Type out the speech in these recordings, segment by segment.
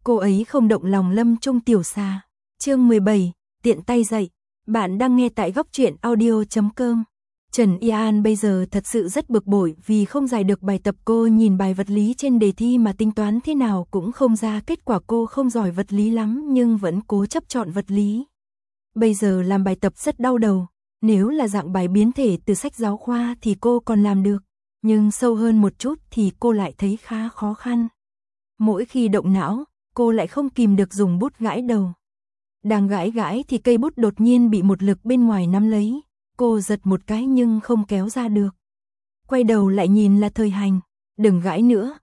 cô ấy không động lòng Lâm Trung Tiểu Xà. Chương 17, tiện tay dạy. Bạn đang nghe tại góc truyện audio.com. Trần Y An bây giờ thật sự rất bực bội vì không giải được bài tập. Cô nhìn bài vật lý trên đề thi mà tính toán thế nào cũng không ra kết quả. Cô không giỏi vật lý lắm nhưng vẫn cố chấp chọn vật lý. Bây giờ làm bài tập rất đau đầu. Nếu là dạng bài biến thể từ sách giáo khoa thì cô còn làm được, nhưng sâu hơn một chút thì cô lại thấy khá khó khăn. Mỗi khi động não, cô lại không kìm được dùng bút gãi đầu. Đang gãi thì cây bút đột nhiên bị một lực bên ngoài nắm lấy. Cô giật một cái nhưng không kéo ra được. Quay đầu lại nhìn là Thời Hành. Đừng gãi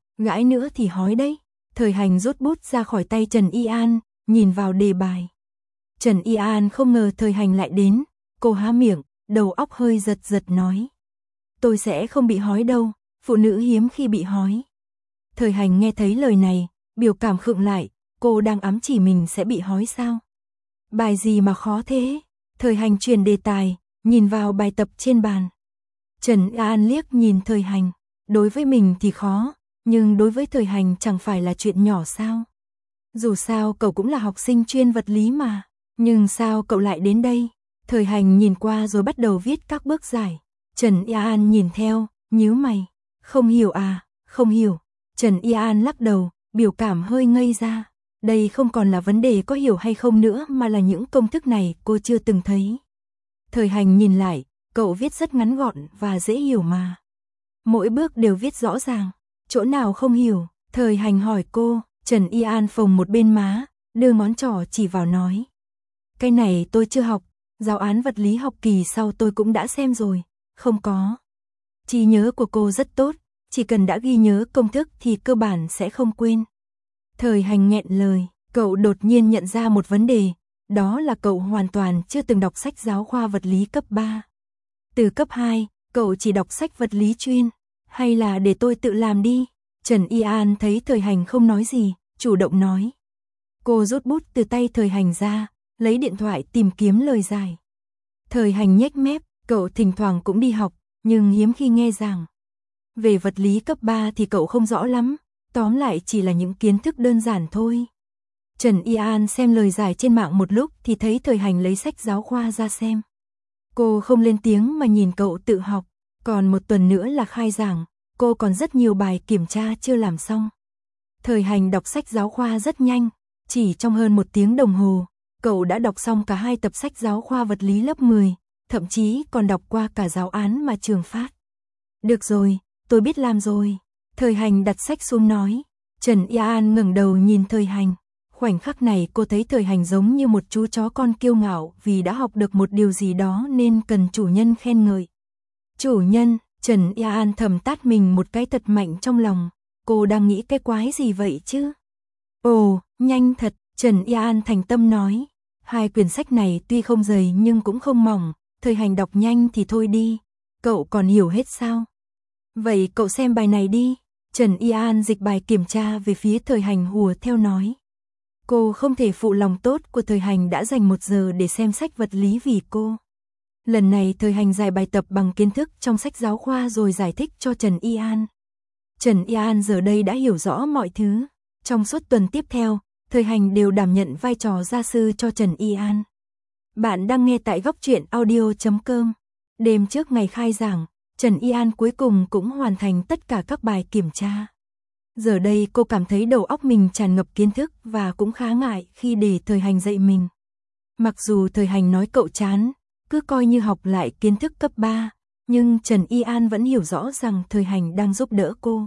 nữa thì hói đấy. Thời Hành rút bút ra khỏi tay Trần Y An, nhìn vào đề bài. Trần Y An không ngờ Thời Hành lại đến. Cô há miệng, đầu óc hơi giật nói. Tôi sẽ không bị hói đâu, phụ nữ hiếm khi bị hói. Thời Hành nghe thấy lời này, biểu cảm khựng lại, cô đang ám chỉ mình sẽ bị hói sao? Bài gì mà khó thế? Thời Hành chuyển đề tài, nhìn vào bài tập trên bàn. Trần An liếc nhìn Thời Hành, đối với mình thì khó, nhưng đối với Thời Hành chẳng phải là chuyện nhỏ sao? Dù sao cậu cũng là học sinh chuyên vật lý mà, nhưng sao cậu lại đến đây? Thời Hành nhìn qua rồi bắt đầu viết các bước giải. Trần Y An nhìn theo, nhíu mày. Không hiểu à, không hiểu. Trần Y An lắc đầu, biểu cảm hơi ngây ra. Đây không còn là vấn đề có hiểu hay không nữa mà là những công thức này cô chưa từng thấy. Thời Hành nhìn lại, cậu viết rất ngắn gọn và dễ hiểu mà. Mỗi bước đều viết rõ ràng. Chỗ nào không hiểu? Thời Hành hỏi cô. Trần Y An phồng một bên má, đưa ngón trỏ chỉ vào nói. Cái này tôi chưa học. Giáo án vật lý học kỳ sau tôi cũng đã xem rồi, không có. Trí nhớ của cô rất tốt, chỉ cần đã ghi nhớ công thức thì cơ bản sẽ không quên. Thời Hành nghẹn lời, cậu đột nhiên nhận ra một vấn đề, đó là cậu hoàn toàn chưa từng đọc sách giáo khoa vật lý cấp 3. Từ cấp 2, cậu chỉ đọc sách vật lý chuyên, hay là để tôi tự làm đi? Trần Y An thấy Thời Hành không nói gì, chủ động nói. Cô rút bút từ tay Thời Hành ra, lấy điện thoại tìm kiếm lời giải. Thời Hành nhếch mép, cậu thỉnh thoảng cũng đi học, nhưng hiếm khi nghe giảng. Về vật lý cấp 3 thì cậu không rõ lắm, tóm lại chỉ là những kiến thức đơn giản thôi. Trần Y An xem lời giải trên mạng một lúc thì thấy Thời Hành lấy sách giáo khoa ra xem. Cô không lên tiếng mà nhìn cậu tự học, còn một tuần nữa là khai giảng, cô còn rất nhiều bài kiểm tra chưa làm xong. Thời Hành đọc sách giáo khoa rất nhanh, chỉ trong hơn 1 tiếng đồng hồ. Cậu đã đọc xong cả 2 tập sách giáo khoa vật lý lớp 10, thậm chí còn đọc qua cả giáo án mà trường phát. Được rồi, tôi biết làm rồi. Thời Hành đặt sách xuống nói. Trần Y An ngẩng đầu nhìn Thời Hành. Khoảnh khắc này cô thấy Thời Hành giống như một chú chó con kiêu ngạo vì đã học được một điều gì đó nên cần chủ nhân khen ngợi. Chủ nhân, Trần Y An thầm tát mình một cái thật mạnh trong lòng. Cô đang nghĩ cái quái gì vậy chứ? Ồ, nhanh thật, Trần Y An thành tâm nói. 2 quyển sách này tuy không dày nhưng cũng không mỏng, Thời Hành đọc nhanh thì thôi đi. Cậu còn hiểu hết sao? Vậy cậu xem bài này đi. Trần Y An dịch bài kiểm tra về phía Thời Hành hùa theo nói. Cô không thể phụ lòng tốt của Thời Hành đã dành 1 giờ để xem sách vật lý vì cô. Lần này Thời Hành giải bài tập bằng kiến thức trong sách giáo khoa rồi giải thích cho Trần Y An. Trần Y An giờ đây đã hiểu rõ mọi thứ. Trong suốt tuần tiếp theo, Thời Hành đều đảm nhận vai trò gia sư cho Trần Y An. Bạn đang nghe tại góc truyện audio.com. Đêm trước ngày khai giảng, Trần Y An cuối cùng cũng hoàn thành tất cả các bài kiểm tra. Giờ đây cô cảm thấy đầu óc mình tràn ngập kiến thức và cũng khá ngại khi để Thời Hành dạy mình. Mặc dù Thời Hành nói cậu chán, cứ coi như học lại kiến thức cấp 3, nhưng Trần Y An vẫn hiểu rõ rằng Thời Hành đang giúp đỡ cô.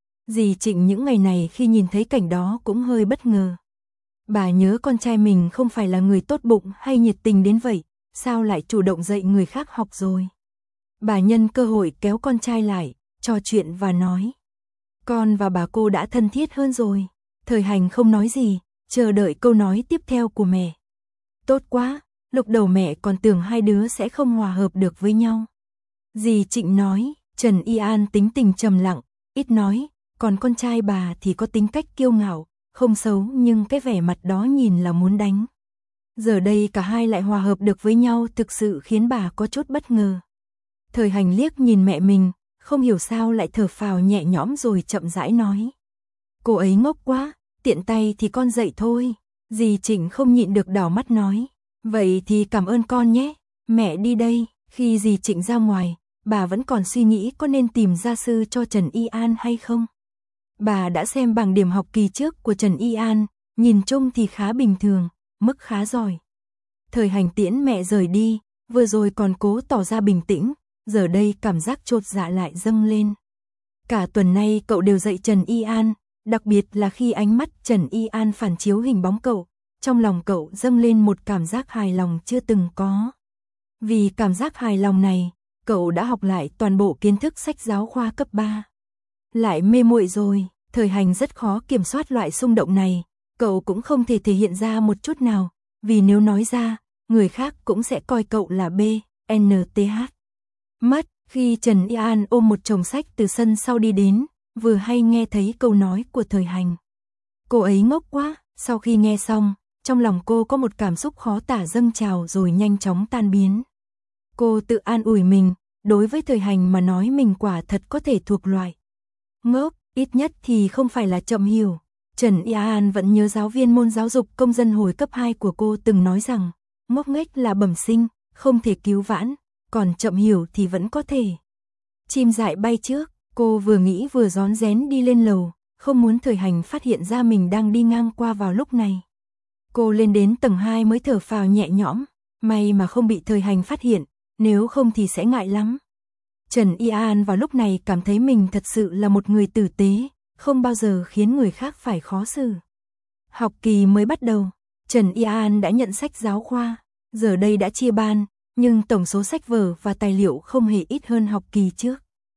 Dì Trịnh những ngày này khi nhìn thấy cảnh đó cũng hơi bất ngờ. Bà nhớ con trai mình không phải là người tốt bụng hay nhiệt tình đến vậy, sao lại chủ động dạy người khác học rồi. Bà nhân cơ hội kéo con trai lại, trò chuyện và nói. Con và bà cô đã thân thiết hơn rồi. Thời Hành không nói gì, chờ đợi câu nói tiếp theo của mẹ. Tốt quá, lúc đầu mẹ còn tưởng 2 đứa sẽ không hòa hợp được với nhau. Dì Trịnh nói. Trần Y An tính tình trầm lặng, ít nói, còn con trai bà thì có tính cách kiêu ngạo, không xấu nhưng cái vẻ mặt đó nhìn là muốn đánh. Giờ đây cả hai lại hòa hợp được với nhau thực sự khiến bà có chút bất ngờ. Thời Hành liếc nhìn mẹ mình, không hiểu sao lại thở phào nhẹ nhõm rồi chậm rãi nói. Cô ấy ngốc quá, tiện tay thì con dậy thôi. Dì Trịnh không nhịn được đảo mắt nói, vậy thì cảm ơn con nhé, mẹ đi đây. Khi dì Trịnh ra ngoài, bà vẫn còn suy nghĩ có nên tìm gia sư cho Trần Y An hay không. Bà đã xem bảng điểm học kỳ trước của Trần Y An, nhìn chung thì khá bình thường, mức khá giỏi. Thời Hành tiễn mẹ rời đi, vừa rồi còn cố tỏ ra bình tĩnh, giờ đây cảm giác chột dạ lại dâng lên. Cả tuần nay cậu đều dạy Trần Y An, đặc biệt là khi ánh mắt Trần Y An phản chiếu hình bóng cậu, trong lòng cậu dâng lên một cảm giác hài lòng chưa từng có. Vì cảm giác hài lòng này, cậu đã học lại toàn bộ kiến thức sách giáo khoa cấp 3. Lại mê muội rồi, Thời Hành rất khó kiểm soát loại xung động này, cậu cũng không thể thể hiện ra một chút nào, vì nếu nói ra, người khác cũng sẽ coi cậu là BNTH. Mất, khi Trần Y An ôm một chồng sách từ sân sau đi đến, vừa hay nghe thấy câu nói của Thời Hành. Cô ấy ngốc quá, sau khi nghe xong, trong lòng cô có một cảm xúc khó tả dâng trào rồi nhanh chóng tan biến. Cô tự an ủi mình, đối với Thời Hành mà nói mình quả thật có thể thuộc loại ngốc, ít nhất thì không phải là chậm hiểu. Trần Y An vẫn nhớ giáo viên môn giáo dục công dân hồi cấp 2 của cô từng nói rằng, ngốc nghếch là bẩm sinh, không thể cứu vãn, còn chậm hiểu thì vẫn có thể. Chim dại bay trước, cô vừa nghĩ vừa rón rén đi lên lầu, không muốn Thời Hành phát hiện ra mình đang đi ngang qua vào lúc này. Cô lên đến tầng 2 mới thở phào nhẹ nhõm, may mà không bị Thời Hành phát hiện, nếu không thì sẽ ngại lắm. Trần Y An vào lúc này cảm thấy mình thật sự là một người tử tế, không bao giờ khiến người khác phải khó xử. Học kỳ mới bắt đầu, Trần Y An đã nhận sách giáo khoa, giờ đây đã chia ban, nhưng tổng số sách vở và tài liệu không hề ít hơn học kỳ trước.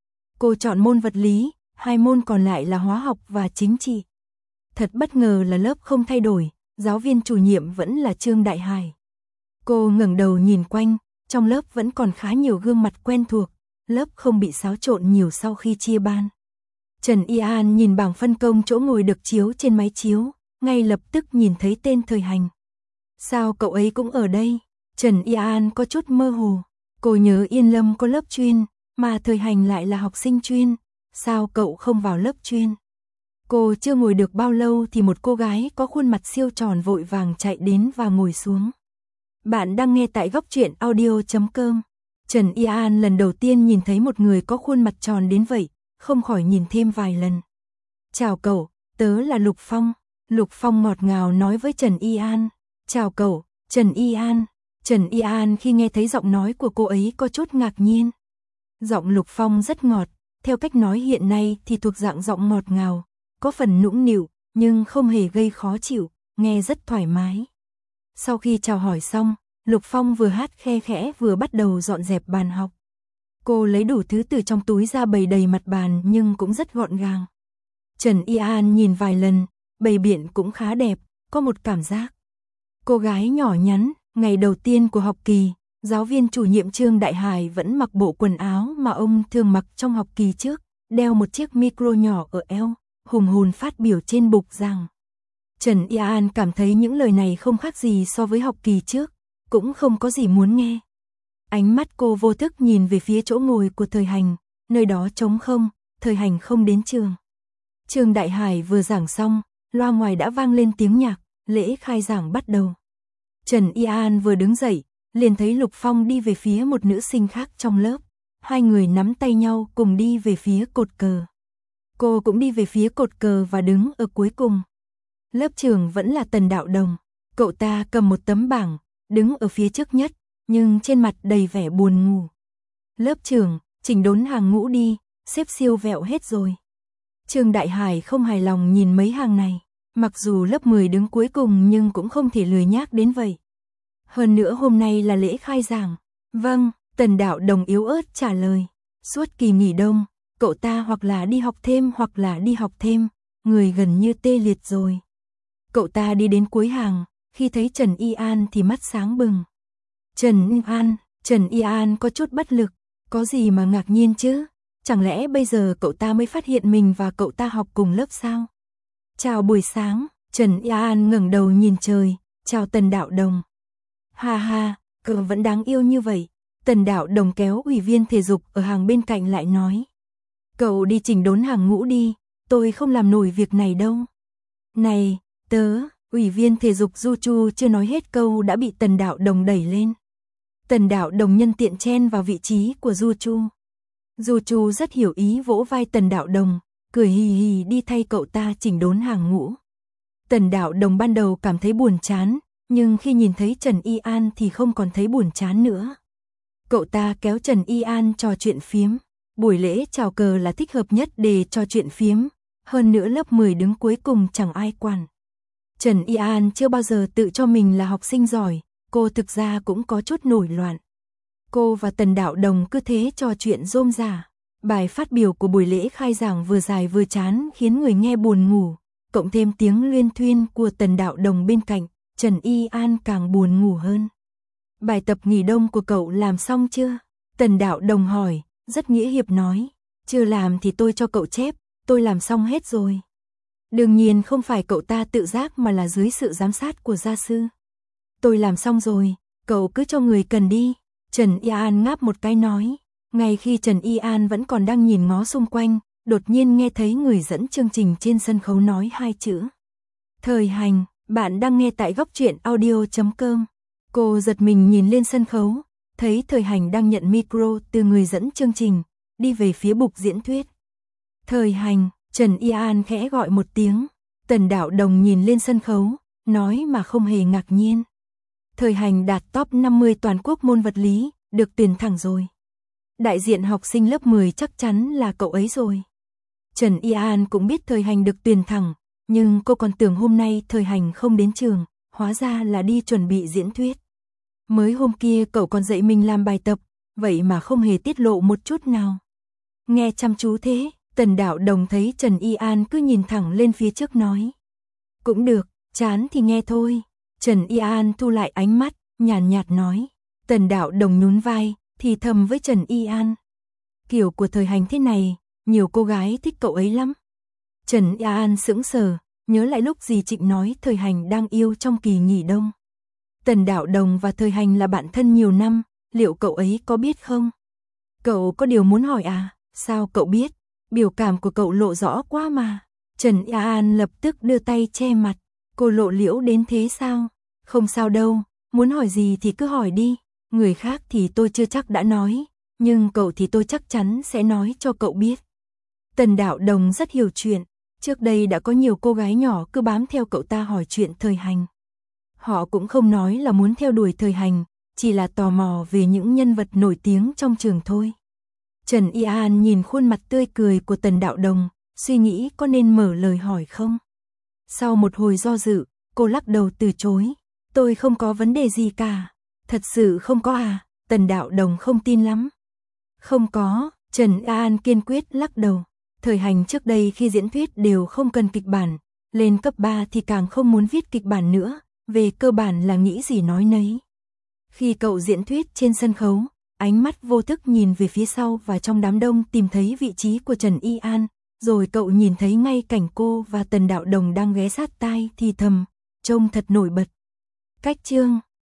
Cô chọn môn vật lý, 2 môn còn lại là hóa học và chính trị. Thật bất ngờ là lớp không thay đổi, giáo viên chủ nhiệm vẫn là Trương Đại Hải. Cô ngẩng đầu nhìn quanh, trong lớp vẫn còn khá nhiều gương mặt quen thuộc, lớp không bị xáo trộn nhiều sau khi chia ban. Trần Y An nhìn bảng phân công chỗ ngồi được chiếu trên máy chiếu, ngay lập tức nhìn thấy tên Thời Hành. Sao cậu ấy cũng ở đây? Trần Y An có chút mơ hồ, cô nhớ Yên Lâm có lớp chuyên, mà Thời Hành lại là học sinh chuyên, sao cậu không vào lớp chuyên? Cô chưa ngồi được bao lâu thì một cô gái có khuôn mặt siêu tròn vội vàng chạy đến và ngồi xuống. Bạn đang nghe tại Góc Truyện Audio.com. Trần Y An lần đầu tiên nhìn thấy một người có khuôn mặt tròn đến vậy, không khỏi nhìn thêm vài lần. Chào cậu, tớ là Lục Phong. Lục Phong ngọt ngào nói với Trần Y An. Chào cậu, Trần Y An. Trần Y An khi nghe thấy giọng nói của cô ấy có chút ngạc nhiên. Giọng Lục Phong rất ngọt, theo cách nói hiện nay thì thuộc dạng giọng ngọt ngào, có phần nũng nịu, nhưng không hề gây khó chịu, nghe rất thoải mái. Sau khi chào hỏi xong, Lục Phong vừa hát khe khẽ vừa bắt đầu dọn dẹp bàn học. Cô lấy đủ thứ từ trong túi ra bày đầy mặt bàn nhưng cũng rất gọn gàng. Trần Y An nhìn vài lần, bày biện cũng khá đẹp, có một cảm giác. Cô gái nhỏ nhắn, ngày đầu tiên của học kỳ, giáo viên chủ nhiệm Trương Đại Hải vẫn mặc bộ quần áo mà ông thường mặc trong học kỳ trước, đeo một chiếc micro nhỏ ở eo, hùng hồn phát biểu trên bục giảng. Trần Y An cảm thấy những lời này không khác gì so với học kỳ trước, cũng không có gì muốn nghe. Ánh mắt cô vô thức nhìn về phía chỗ ngồi của Thời Hành, nơi đó trống không, Thời Hành không đến trường. Trương Đại Hải vừa giảng xong, loa ngoài đã vang lên tiếng nhạc, lễ khai giảng bắt đầu. Trần Y An vừa đứng dậy, liền thấy Lục Phong đi về phía một nữ sinh khác trong lớp. Hai người nắm tay nhau cùng đi về phía cột cờ. Cô cũng đi về phía cột cờ và đứng ở cuối cùng. Lớp trưởng vẫn là Tần Đạo Đồng, cậu ta cầm một tấm bảng, đứng ở phía trước nhất, nhưng trên mặt đầy vẻ buồn ngủ. Lớp trưởng, chỉnh đốn hàng ngũ đi, xếp siêu vẹo hết rồi. Trương Đại Hải không hài lòng nhìn mấy hàng này, mặc dù lớp 10 đứng cuối cùng nhưng cũng không thể lười nhác đến vậy. Hơn nữa hôm nay là lễ khai giảng. Vâng, Tần Đạo Đồng yếu ớt trả lời. Suốt kỳ nghỉ đông, cậu ta hoặc là đi học thêm, người gần như tê liệt rồi. Cậu ta đi đến cuối hàng, khi thấy Trần Y An thì mắt sáng bừng. Trần Y An có chút bất lực, có gì mà ngạc nhiên chứ? Chẳng lẽ bây giờ cậu ta mới phát hiện mình và cậu ta học cùng lớp sao? Chào buổi sáng, Trần Y An ngẩng đầu nhìn trời, chào Tần Đạo Đồng. Ha ha, cậu vẫn đáng yêu như vậy. Tần Đạo Đồng kéo ủy viên thể dục ở hàng bên cạnh lại nói. Cậu đi chỉnh đốn hàng ngũ đi, tôi không làm nổi việc này đâu. Này, ủy viên thể dục Du Chu chưa nói hết câu đã bị Tần Đạo Đồng đẩy lên. Tần Đạo Đồng nhân tiện chen vào vị trí của Du Chu. Du Chu rất hiểu ý vỗ vai Tần Đạo Đồng, cười hì hì đi thay cậu ta chỉnh đốn hàng ngũ. Tần Đạo Đồng ban đầu cảm thấy buồn chán, nhưng khi nhìn thấy Trần Y An thì không còn thấy buồn chán nữa. Cậu ta kéo Trần Y An trò chuyện phiếm. Buổi lễ chào cờ là thích hợp nhất để trò chuyện phiếm, hơn nữa lớp 10 đứng cuối cùng chẳng ai quản. Trần Y An chưa bao giờ tự cho mình là học sinh giỏi, cô thực ra cũng có chút nổi loạn. Cô và Tần Đạo Đồng cứ thế trò chuyện rôm rả. Bài phát biểu của buổi lễ khai giảng vừa dài vừa chán khiến người nghe buồn ngủ, cộng thêm tiếng luyên thuyên của Tần Đạo Đồng bên cạnh, Trần Y An càng buồn ngủ hơn. Bài tập nghỉ đông của cậu làm xong chưa? Tần Đạo Đồng hỏi, rất nghĩa hiệp nói, chưa làm thì tôi cho cậu chép, tôi làm xong hết rồi. Đương nhiên không phải cậu ta tự giác mà là dưới sự giám sát của gia sư. Tôi làm xong rồi, cậu cứ cho người cần đi. Trần Y An ngáp một cái nói. Ngay khi Trần Y An vẫn còn đang nhìn ngó xung quanh, đột nhiên nghe thấy người dẫn chương trình trên sân khấu nói hai chữ. Thời hành, bạn đang nghe tại góc truyện audio.com. Cô giật mình nhìn lên sân khấu, thấy Thời Hành đang nhận micro từ người dẫn chương trình, đi về phía bục diễn thuyết. Thời Hành, Trần Y An khẽ gọi một tiếng. Tần Đạo Đồng nhìn lên sân khấu, nói mà không hề ngạc nhiên. Thời Hành đạt top 50 toàn quốc môn vật lý, được tuyển thẳng rồi. Đại diện học sinh lớp 10 chắc chắn là cậu ấy rồi. Trần Y An cũng biết Thời Hành được tuyển thẳng, nhưng cô còn tưởng hôm nay Thời Hành không đến trường, hóa ra là đi chuẩn bị diễn thuyết. Mới hôm kia cậu còn dạy mình làm bài tập, vậy mà không hề tiết lộ một chút nào. Nghe chăm chú thế, Tần Đạo Đồng thấy Trần Y An cứ nhìn thẳng lên phía trước nói. Cũng được, chán thì nghe thôi. Trần Y An thu lại ánh mắt, nhàn nhạt nói. Tần Đạo Đồng nhún vai, thì thầm với Trần Y An. Kiểu của Thời Hành thế này, nhiều cô gái thích cậu ấy lắm. Trần Y An sững sờ, nhớ lại lúc dì Trịnh nói Thời Hành đang yêu trong kỳ nghỉ đông. Tần Đạo Đồng và Thời Hành là bạn thân nhiều năm, liệu cậu ấy có biết không? Cậu có điều muốn hỏi à? Sao cậu biết? Biểu cảm của cậu lộ rõ quá mà. Trần Y An lập tức đưa tay che mặt. Cô lộ liễu đến thế sao? Không sao đâu, muốn hỏi gì thì cứ hỏi đi. Người khác thì tôi chưa chắc đã nói, nhưng cậu thì tôi chắc chắn sẽ nói cho cậu biết. Tần Đạo Đồng rất hiểu chuyện. Trước đây đã có nhiều cô gái nhỏ cứ bám theo cậu ta hỏi chuyện Thời Hành. Họ cũng không nói là muốn theo đuổi Thời Hành, chỉ là tò mò về những nhân vật nổi tiếng trong trường thôi. Trần Y An nhìn khuôn mặt tươi cười của Tần Đạo Đồng, suy nghĩ có nên mở lời hỏi không. Sau một hồi do dự, cô lắc đầu từ chối. Tôi không có vấn đề gì cả. Thật sự không có à? Tần Đạo Đồng không tin lắm. Không có, Trần Y An kiên quyết lắc đầu. Thời Hành trước đây khi diễn thuyết đều không cần kịch bản, lên cấp 3 thì càng không muốn viết kịch bản nữa, về cơ bản là nghĩ gì nói nấy. Khi cậu diễn thuyết trên sân khấu, ánh mắt vô thức nhìn về phía sau và trong đám đông tìm thấy vị trí của Trần Y An, rồi cậu nhìn thấy ngay cảnh cô và Tần Đạo Đồng đang ghé sát tai thì thầm, trông thật nổi bật. Cách chương